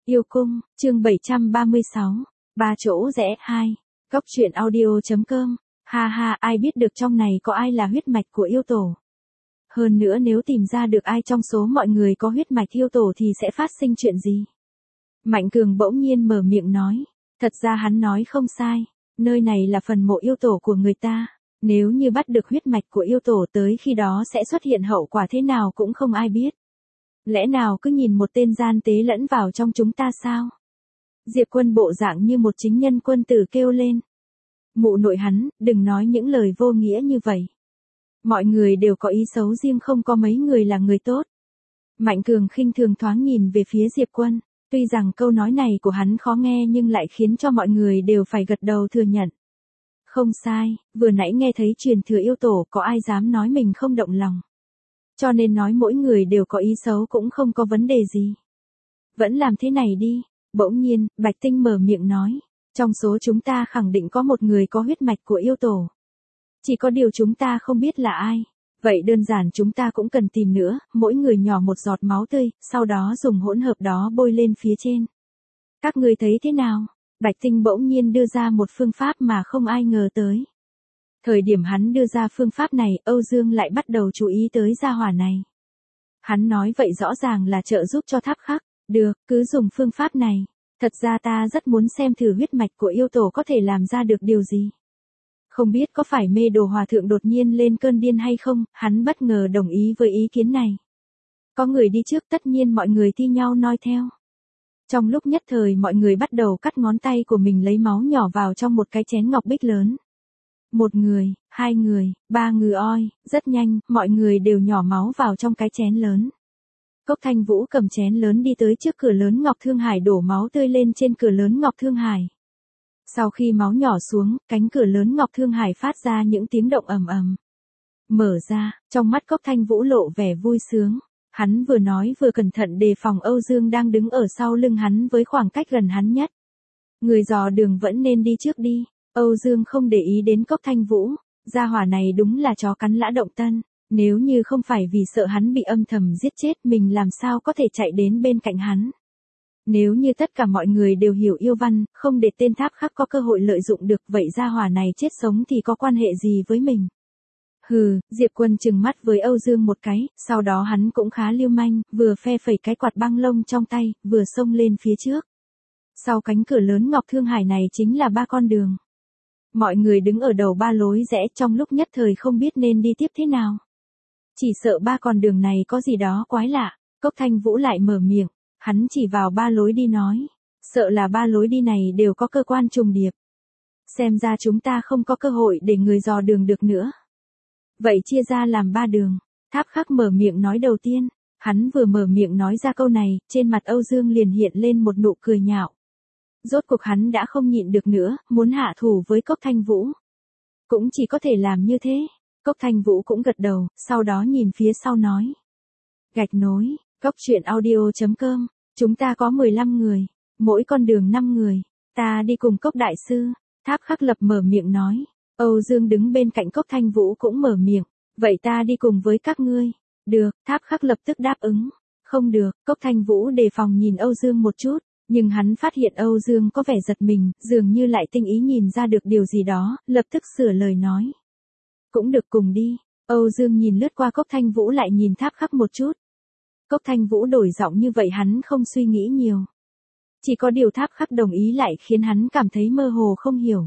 Yêu cung, chương 736, ba chỗ rẽ 2, Cốc truyện audio.com, ha ha, ai biết được trong này có ai là huyết mạch của yêu tổ. Hơn nữa nếu tìm ra được ai trong số mọi người có huyết mạch yêu tổ thì sẽ phát sinh chuyện gì? Mạnh Cường bỗng nhiên mở miệng nói, thật ra hắn nói không sai, nơi này là phần mộ yêu tổ của người ta, nếu như bắt được huyết mạch của yêu tổ tới khi đó sẽ xuất hiện hậu quả thế nào cũng không ai biết. Lẽ nào cứ nhìn một tên gian tế lẫn vào trong chúng ta sao? Diệp Quân bộ dạng như một chính nhân quân tử kêu lên. Mụ nội hắn, đừng nói những lời vô nghĩa như vậy. Mọi người đều có ý xấu riêng, không có mấy người là người tốt. Mạnh Cường khinh thường thoáng nhìn về phía Diệp Quân, tuy rằng câu nói này của hắn khó nghe nhưng lại khiến cho mọi người đều phải gật đầu thừa nhận. Không sai, vừa nãy nghe thấy truyền thừa yêu tổ có ai dám nói mình không động lòng. Cho nên nói mỗi người đều có ý xấu cũng không có vấn đề gì. Vẫn làm thế này đi. Bỗng nhiên, Bạch Tinh mở miệng nói. Trong số chúng ta khẳng định có một người có huyết mạch của yêu tổ. Chỉ có điều chúng ta không biết là ai. Vậy đơn giản chúng ta cũng cần tìm nữa, mỗi người nhỏ một giọt máu tươi, sau đó dùng hỗn hợp đó bôi lên phía trên. Các người thấy thế nào? Bạch Tinh bỗng nhiên đưa ra một phương pháp mà không ai ngờ tới. Thời điểm hắn đưa ra phương pháp này, Âu Dương lại bắt đầu chú ý tới gia hỏa này. Hắn nói vậy rõ ràng là trợ giúp cho Tháp Khắc. Được, cứ dùng phương pháp này. Thật ra ta rất muốn xem thử huyết mạch của yêu tổ có thể làm ra được điều gì. Không biết có phải Mê Đồ Hòa Thượng đột nhiên lên cơn điên hay không, hắn bất ngờ đồng ý với ý kiến này. Có người đi trước, tất nhiên mọi người thi nhau noi theo. Trong lúc nhất thời mọi người bắt đầu cắt ngón tay của mình lấy máu nhỏ vào trong một cái chén ngọc bích lớn. Một người, hai người, ba người oi, rất nhanh, mọi người đều nhỏ máu vào trong cái chén lớn. Cốc Thanh Vũ cầm chén lớn đi tới trước cửa lớn Ngọc Thương Hải đổ máu tươi lên trên cửa lớn Ngọc Thương Hải. Sau khi máu nhỏ xuống, cánh cửa lớn Ngọc Thương Hải phát ra những tiếng động ầm ầm. Mở ra, trong mắt Cốc Thanh Vũ lộ vẻ vui sướng. Hắn vừa nói vừa cẩn thận đề phòng Âu Dương đang đứng ở sau lưng hắn với khoảng cách gần hắn nhất. Người dò đường vẫn nên đi trước đi. Âu Dương không để ý đến Cốc Thanh Vũ. Gia hỏa này đúng là chó cắn lã động tân. Nếu như không phải vì sợ hắn bị âm thầm giết chết, mình làm sao có thể chạy đến bên cạnh hắn. Nếu như tất cả mọi người đều hiểu yêu văn, không để tên Tháp Khắc có cơ hội lợi dụng được, vậy gia hỏa này chết sống thì có quan hệ gì với mình. Hừ, Diệp Quân trừng mắt với Âu Dương một cái, sau đó hắn cũng khá lưu manh, vừa phe phẩy cái quạt băng lông trong tay, vừa xông lên phía trước. Sau cánh cửa lớn Ngọc Thương Hải này chính là ba con đường. Mọi người đứng ở đầu ba lối rẽ, trong lúc nhất thời không biết nên đi tiếp thế nào. Chỉ sợ ba con đường này có gì đó quái lạ. Cốc Thanh Vũ lại mở miệng, hắn chỉ vào ba lối đi nói, sợ là ba lối đi này đều có cơ quan trùng điệp. Xem ra chúng ta không có cơ hội để người dò đường được nữa. Vậy chia ra làm ba đường. Tháp Khắc mở miệng nói đầu tiên. Hắn vừa mở miệng nói ra câu này, trên mặt Âu Dương liền hiện lên một nụ cười nhạo. Rốt cuộc hắn đã không nhịn được nữa, muốn hạ thủ với Cốc Thanh Vũ. Cũng chỉ có thể làm như thế. Cốc Thanh Vũ cũng gật đầu, sau đó nhìn phía sau nói. Gạch nối, Cốc truyện audio.com, chúng ta có 15 người, mỗi con đường 5 người, ta đi cùng Cốc Đại Sư. Tháp Khắc lập mở miệng nói. Âu Dương đứng bên cạnh Cốc Thanh Vũ cũng mở miệng, vậy ta đi cùng với các ngươi. Được, Tháp Khắc lập tức đáp ứng. Không được, Cốc Thanh Vũ đề phòng nhìn Âu Dương một chút, nhưng hắn phát hiện Âu Dương có vẻ giật mình, dường như lại tinh ý nhìn ra được điều gì đó, lập tức sửa lời nói. Cũng được, cùng đi. Âu Dương nhìn lướt qua Cốc Thanh Vũ lại nhìn Tháp Khắc một chút. Cốc Thanh Vũ đổi giọng như vậy hắn không suy nghĩ nhiều. Chỉ có điều Tháp Khắc đồng ý lại khiến hắn cảm thấy mơ hồ không hiểu.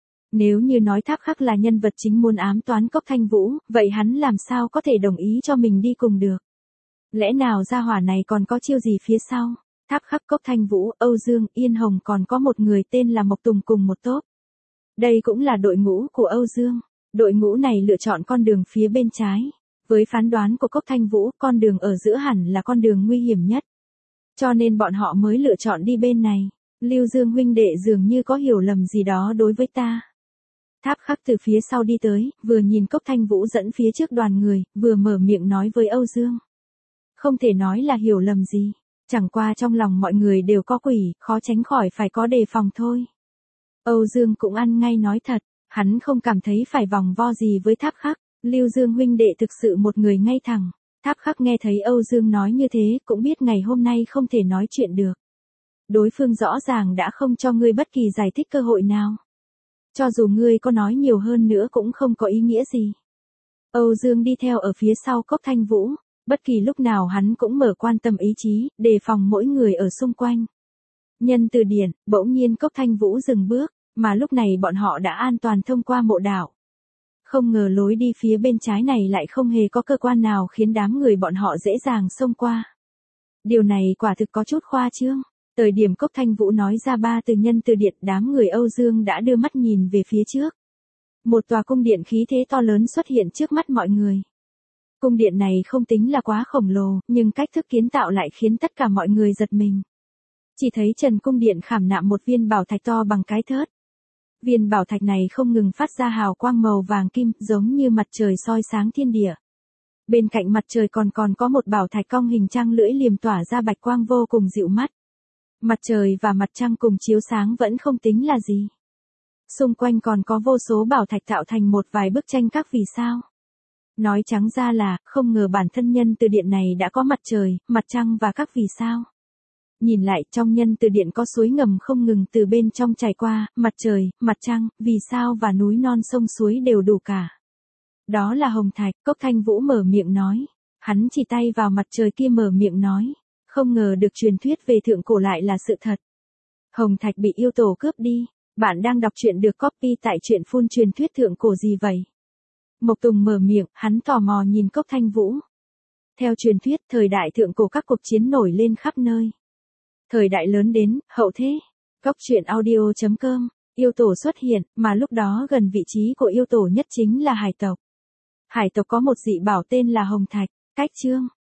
Nếu như nói Tháp Khắc là nhân vật chính muốn ám toán Cốc Thanh Vũ, vậy hắn làm sao có thể đồng ý cho mình đi cùng được? Lẽ nào gia hỏa này còn có chiêu gì phía sau? Tháp Khắc, Cốc Thanh Vũ, Âu Dương, Yên Hồng còn có một người tên là Mộc Tùng cùng một tốp. Đây cũng là đội ngũ của Âu Dương. Đội ngũ này lựa chọn con đường phía bên trái. Với phán đoán của Cốc Thanh Vũ, con đường ở giữa hẳn là con đường nguy hiểm nhất. Cho nên bọn họ mới lựa chọn đi bên này. Lưu Dương huynh đệ dường như có hiểu lầm gì đó đối với ta. Tháp Khắc từ phía sau đi tới, vừa nhìn Cốc Thanh Vũ dẫn phía trước đoàn người, vừa mở miệng nói với Âu Dương. Không thể nói là hiểu lầm gì. Chẳng qua trong lòng mọi người đều có quỷ, khó tránh khỏi phải có đề phòng thôi. Âu Dương cũng ăn ngay nói thật. Hắn không cảm thấy phải vòng vo gì với Tháp Khắc. Lưu Dương huynh đệ thực sự một người ngay thẳng. Tháp Khắc nghe thấy Âu Dương nói như thế cũng biết ngày hôm nay không thể nói chuyện được. Đối phương rõ ràng đã không cho ngươi bất kỳ giải thích cơ hội nào. Cho dù ngươi có nói nhiều hơn nữa cũng không có ý nghĩa gì. Âu Dương đi theo ở phía sau Cốc Thanh Vũ, bất kỳ lúc nào hắn cũng mở quan tâm ý chí, đề phòng mỗi người ở xung quanh. Nhân từ điển, bỗng nhiên Cốc Thanh Vũ dừng bước, mà lúc này bọn họ đã an toàn thông qua mộ đảo. Không ngờ lối đi phía bên trái này lại không hề có cơ quan nào khiến đám người bọn họ dễ dàng xông qua. Điều này quả thực có chút khoa trương. Thời điểm Cốc Thanh Vũ nói ra ba từ nhân từ điện, đám người Âu Dương đã đưa mắt nhìn về phía trước. Một tòa cung điện khí thế to lớn xuất hiện trước mắt mọi người. Cung điện này không tính là quá khổng lồ, nhưng cách thức kiến tạo lại khiến tất cả mọi người giật mình. Chỉ thấy trần cung điện khảm nạm một viên bảo thạch to bằng cái thớt. Viên bảo thạch này không ngừng phát ra hào quang màu vàng kim, giống như mặt trời soi sáng thiên địa. Bên cạnh mặt trời còn có một bảo thạch cong hình trăng lưỡi liềm tỏa ra bạch quang vô cùng dịu mắt. Mặt trời và mặt trăng cùng chiếu sáng vẫn không tính là gì. Xung quanh còn có vô số bảo thạch tạo thành một vài bức tranh các vì sao. Nói trắng ra là, không ngờ bản thân nhân từ điện này đã có mặt trời, mặt trăng và các vì sao. Nhìn lại, trong nhân từ điện có suối ngầm không ngừng từ bên trong chảy qua, mặt trời, mặt trăng, vì sao và núi non sông suối đều đủ cả. Đó là hồng thạch. Cốc Thanh Vũ mở miệng nói. Hắn chỉ tay vào mặt trời kia mở miệng nói. Không ngờ được truyền thuyết về thượng cổ lại là sự thật. Hồng thạch bị yêu tổ cướp đi. Bạn đang đọc truyện được copy tại truyện phun truyền thuyết thượng cổ gì vậy? Mộc Tùng mở miệng, hắn tò mò nhìn Cốc Thanh Vũ. Theo truyền thuyết, thời đại thượng cổ các cuộc chiến nổi lên khắp nơi. Thời đại lớn đến, hậu thế. Cốc truyện audio.com, yêu tổ xuất hiện, mà lúc đó gần vị trí của yêu tổ nhất chính là hải tộc. Hải tộc có một dị bảo tên là hồng thạch. Cách chương.